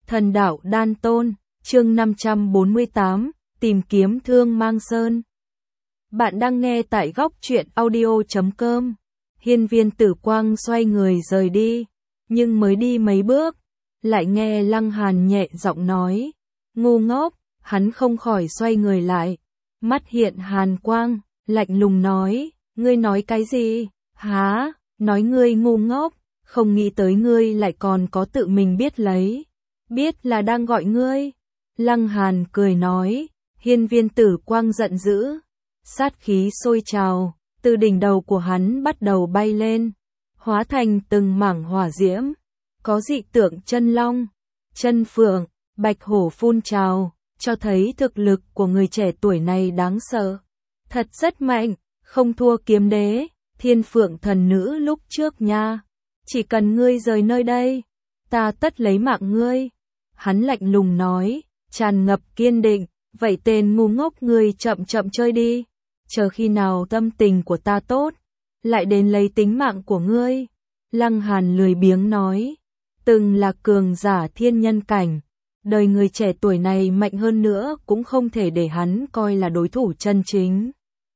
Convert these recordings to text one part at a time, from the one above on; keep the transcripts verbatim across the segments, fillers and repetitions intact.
Thần đạo đan tôn, chương năm trăm bốn mươi tám, tìm kiếm Thương Mang Sơn. Bạn đang nghe tại góc truyện audio chấm com. Hiên Viên Tử Quang xoay người rời đi, nhưng mới đi mấy bước, lại nghe Lăng Hàn nhẹ giọng nói, ngu ngốc, hắn không khỏi xoay người lại, mắt hiện hàn quang, lạnh lùng nói, ngươi nói cái gì? Há, nói ngươi ngu ngốc, không nghĩ tới ngươi lại còn có tự mình biết lấy. Biết là đang gọi ngươi. Lăng Hàn cười nói, Hiên Viên Tử Quang giận dữ, sát khí sôi trào, từ đỉnh đầu của hắn bắt đầu bay lên, hóa thành từng mảng hỏa diễm, có dị tượng chân long, chân phượng, bạch hổ phun trào, cho thấy thực lực của người trẻ tuổi này đáng sợ. Thật rất mạnh, không thua Kiếm Đế, Thiên Phượng thần nữ lúc trước nha. Chỉ cần ngươi rời nơi đây, ta tất lấy mạng ngươi. Hắn lạnh lùng nói, tràn ngập kiên định, vậy tên ngu ngốc ngươi chậm chậm chơi đi, chờ khi nào tâm tình của ta tốt, lại đến lấy tính mạng của ngươi. Lăng Hàn lười biếng nói, từng là cường giả thiên nhân cảnh, đời người trẻ tuổi này mạnh hơn nữa cũng không thể để hắn coi là đối thủ chân chính.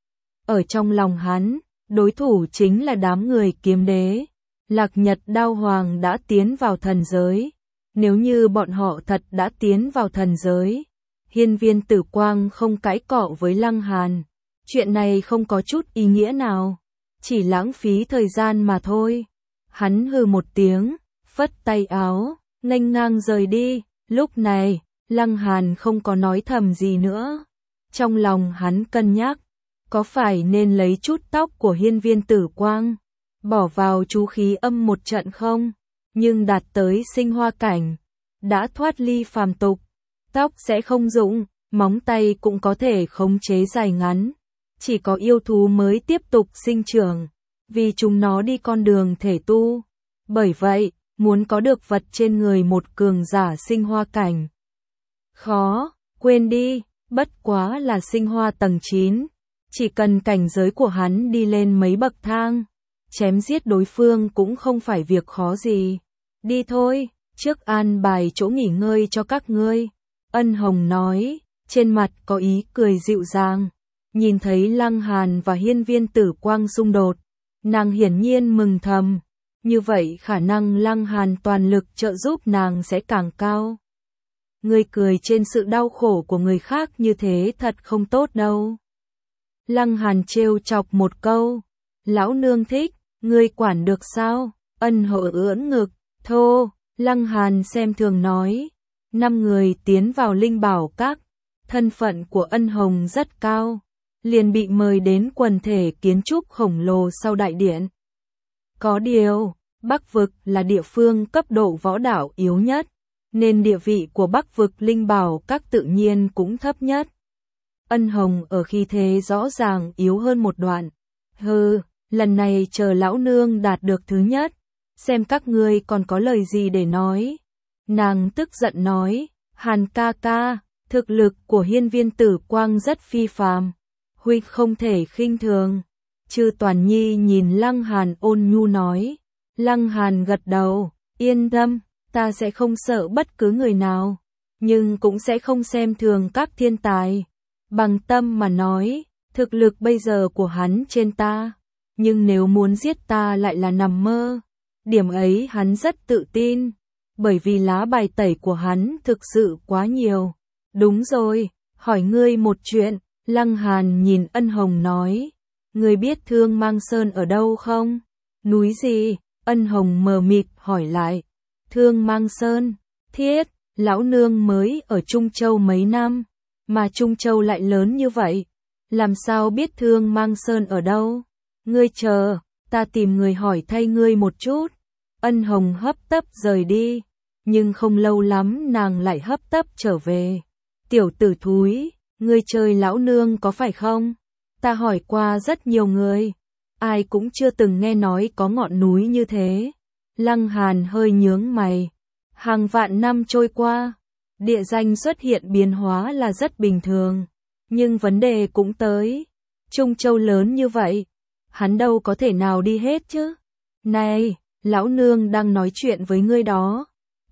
Ở trong lòng hắn, đối thủ chính là đám người Kiếm Đế. Lạc Nhật Đao Hoàng đã tiến vào thần giới. Nếu như bọn họ thật đã tiến vào thần giới, Hiên Viên Tử Quang không cãi cọ với Lăng Hàn. Chuyện này không có chút ý nghĩa nào, chỉ lãng phí thời gian mà thôi. Hắn hừ một tiếng, phất tay áo, nghênh ngang rời đi. Lúc này, Lăng Hàn không có nói thầm gì nữa. Trong lòng hắn cân nhắc, có phải nên lấy chút tóc của Hiên Viên Tử Quang, bỏ vào chú khí âm một trận không? Nhưng đạt tới sinh hoa cảnh, đã thoát ly phàm tục, tóc sẽ không rụng, móng tay cũng có thể khống chế dài ngắn. Chỉ có yêu thú mới tiếp tục sinh trưởng, vì chúng nó đi con đường thể tu. Bởi vậy, muốn có được vật trên người một cường giả sinh hoa cảnh, khó, quên đi, bất quá là sinh hoa tầng chín. Chỉ cần cảnh giới của hắn đi lên mấy bậc thang, chém giết đối phương cũng không phải việc khó gì. Đi thôi, trước an bài chỗ nghỉ ngơi cho các ngươi. Ân Hồng nói, trên mặt có ý cười dịu dàng. Nhìn thấy Lăng Hàn và Hiên Viên Tử Quang xung đột, nàng hiển nhiên mừng thầm. Như vậy khả năng Lăng Hàn toàn lực trợ giúp nàng sẽ càng cao. Ngươi cười trên sự đau khổ của người khác như thế thật không tốt đâu. Lăng Hàn trêu chọc một câu, lão nương thích, ngươi quản được sao? Ân Hậu ưỡn ngực, thô. Lăng Hàn xem thường nói, năm người tiến vào Linh Bảo Các, thân phận của Ân Hồng rất cao, liền bị mời đến quần thể kiến trúc khổng lồ sau đại điện. Có điều, Bắc vực là địa phương cấp độ võ đạo yếu nhất, nên địa vị của Bắc vực Linh Bảo Các tự nhiên cũng thấp nhất. Ân Hồng ở khí thế rõ ràng yếu hơn một đoạn. Hừ, lần này chờ lão nương đạt được thứ nhất, xem các ngươi còn có lời gì để nói. Nàng tức giận nói, Hàn ca ca, thực lực của Hiên Viên Tử Quang rất phi phàm, huynh không thể khinh thường. Chư Toàn Nhi nhìn Lăng Hàn ôn nhu nói. Lăng Hàn gật đầu, yên tâm, ta sẽ không sợ bất cứ người nào, nhưng cũng sẽ không xem thường các thiên tài. Bằng tâm mà nói, thực lực bây giờ của hắn trên ta, nhưng nếu muốn giết ta lại là nằm mơ. Điểm ấy hắn rất tự tin, bởi vì lá bài tẩy của hắn thực sự quá nhiều. Đúng rồi, hỏi ngươi một chuyện. Lăng Hàn nhìn Ân Hồng nói, ngươi biết Thương Mang Sơn ở đâu không? Núi gì? Ân Hồng mờ mịt hỏi lại. Thương Mang Sơn, thiết, lão nương mới ở Trung Châu mấy năm, mà Trung Châu lại lớn như vậy, làm sao biết Thương Mang Sơn ở đâu? Ngươi chờ, ta tìm người hỏi thay ngươi một chút. Ân Hồng hấp tấp rời đi, nhưng không lâu lắm nàng lại hấp tấp trở về. Tiểu tử thúi, ngươi chơi lão nương có phải không? Ta hỏi qua rất nhiều người, ai cũng chưa từng nghe nói có ngọn núi như thế. Lăng Hàn hơi nhướng mày. Hàng vạn năm trôi qua, địa danh xuất hiện biến hóa là rất bình thường, nhưng vấn đề cũng tới. Trung Châu lớn như vậy, hắn đâu có thể nào đi hết chứ? Này, lão nương đang nói chuyện với ngươi đó.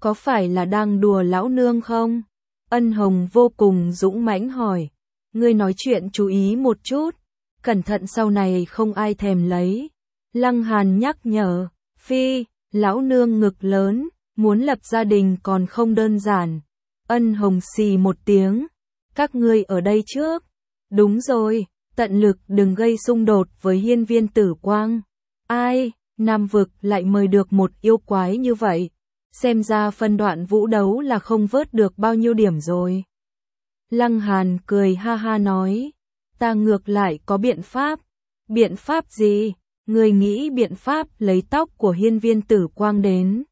có phải là đang đùa lão nương không? Ân Hồng vô cùng dũng mãnh hỏi, ngươi nói chuyện chú ý một chút, cẩn thận sau này không ai thèm lấy. Lăng Hàn nhắc nhở, phi, lão nương ngực lớn, muốn lập gia đình còn không đơn giản. Ân Hồng xì một tiếng, các ngươi ở đây trước. Đúng rồi, tận lực đừng gây xung đột với hiên viên tử quang. Ai, Nam vực lại mời được một yêu quái như vậy. Xem ra phân đoạn vũ đấu là không vớt được bao nhiêu điểm rồi. Lăng Hàn cười ha ha nói, ta ngược lại có biện pháp. Biện pháp gì? Người nghĩ biện pháp lấy tóc của hiên viên tử quang đến.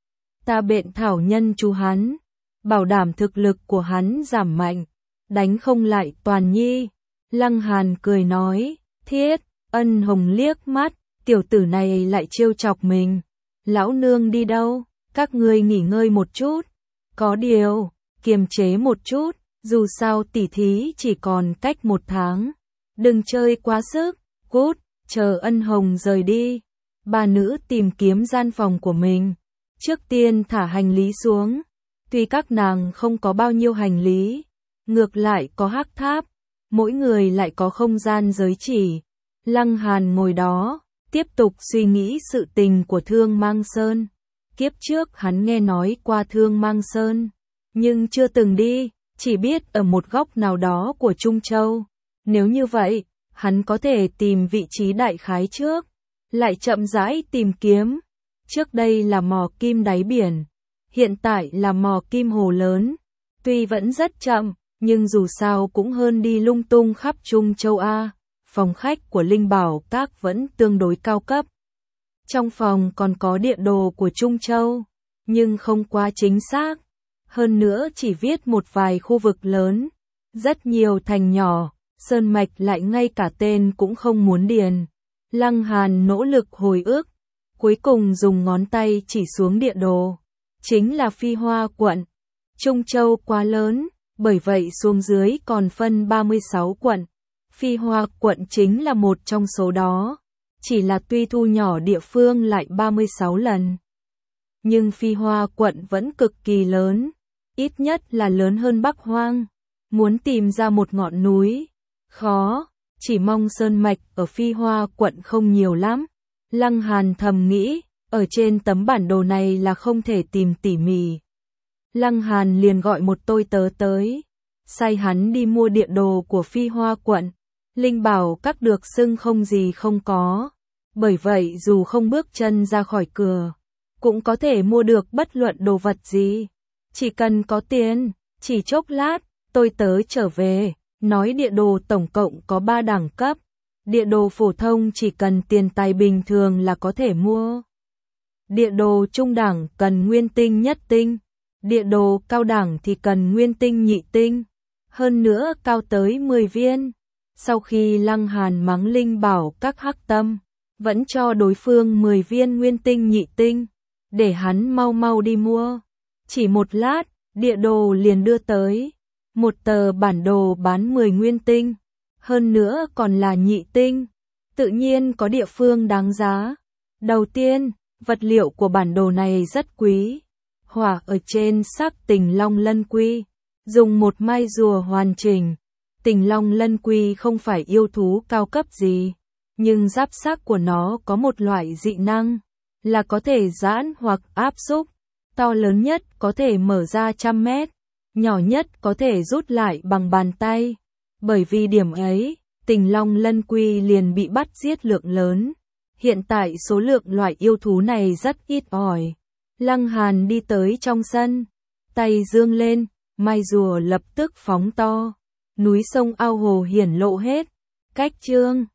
Ta biện thảo nhân chú hắn, bảo đảm thực lực của hắn giảm mạnh, đánh không lại Toàn Nhi. Lăng Hàn cười nói, thiết. Ân Hồng liếc mắt, tiểu tử này lại trêu chọc mình. Lão nương đi đâu? Các ngươi nghỉ ngơi một chút. Có điều, kiềm chế một chút, dù sao tỉ thí chỉ còn cách một tháng. Đừng chơi quá sức, cút, chờ Ân Hồng rời đi. Bà nữ tìm kiếm gian phòng của mình. Trước tiên thả hành lý xuống. Tuy các nàng không có bao nhiêu hành lý, ngược lại có hắc tháp, mỗi người lại có không gian giới chỉ. Lăng Hàn ngồi đó, tiếp tục suy nghĩ sự tình của Thương Mang Sơn. Kiếp trước hắn nghe nói qua Thương Mang Sơn, nhưng chưa từng đi, chỉ biết ở một góc nào đó của Trung Châu. Nếu như vậy, hắn có thể tìm vị trí đại khái trước, lại chậm rãi tìm kiếm. Trước đây là mỏ kim đáy biển, hiện tại là mỏ kim hồ lớn. Tuy vẫn rất chậm, nhưng dù sao cũng hơn đi lung tung khắp Trung Châu A. Phòng khách của Linh Bảo Các vẫn tương đối cao cấp. Trong phòng còn có địa đồ của Trung Châu, nhưng không quá chính xác. Hơn nữa chỉ viết một vài khu vực lớn, rất nhiều thành nhỏ, Sơn Mạch lại ngay cả tên cũng không muốn điền. Lăng Hàn nỗ lực hồi ức, cuối cùng dùng ngón tay chỉ xuống địa đồ. Chính là Phi Hoa quận. Trung Châu quá lớn, bởi vậy xuống dưới còn phân ba mươi sáu quận. Phi Hoa quận chính là một trong số đó. Chỉ là tuy thu nhỏ địa phương lại ba mươi sáu lần. Nhưng Phi Hoa quận vẫn cực kỳ lớn. Ít nhất là lớn hơn Bắc Hoang. Muốn tìm ra một ngọn núi, khó. Chỉ mong sơn mạch ở Phi Hoa quận không nhiều lắm. Lăng Hàn thầm nghĩ, ở trên tấm bản đồ này là không thể tìm tỉ mỉ. Lăng Hàn liền gọi một tôi tớ tới, sai hắn đi mua địa đồ của Phi Hoa quận. Linh Bảo Các được xưng không gì không có, bởi vậy dù không bước chân ra khỏi cửa, cũng có thể mua được bất luận đồ vật gì. Chỉ cần có tiền. Chỉ chốc lát, tôi tớ trở về, nói địa đồ tổng cộng có ba đẳng cấp. Địa đồ phổ thông chỉ cần tiền tài bình thường là có thể mua. Địa đồ trung đẳng cần nguyên tinh nhất tinh. Địa đồ cao đẳng thì cần nguyên tinh nhị tinh. Hơn nữa cao tới mười viên. Sau khi Lăng Hàn mắng Linh Bảo Các hắc tâm, vẫn cho đối phương mười viên nguyên tinh nhị tinh, để hắn mau mau đi mua. Chỉ một lát, địa đồ liền đưa tới. Một tờ bản đồ bán mười nguyên tinh, hơn nữa còn là nhị tinh. Tự nhiên có địa phương đáng giá. Đầu tiên, vật liệu của bản đồ này rất quý. Hỏa ở trên sắc Tình Long Lân Quy, dùng một mai rùa hoàn chỉnh. Tình Long Lân Quy không phải yêu thú cao cấp gì, nhưng giáp xác của nó có một loại dị năng, là có thể giãn hoặc áp xúc. To lớn nhất có thể mở ra trăm mét, nhỏ nhất có thể rút lại bằng bàn tay. Bởi vì điểm ấy, Tình Long Lân Quy liền bị bắt giết lượng lớn. Hiện tại số lượng loại yêu thú này rất ít ỏi. Lăng Hàn đi tới trong sân, tay dương lên, mai rùa lập tức phóng to. Núi sông ao hồ hiển lộ hết. Cách chương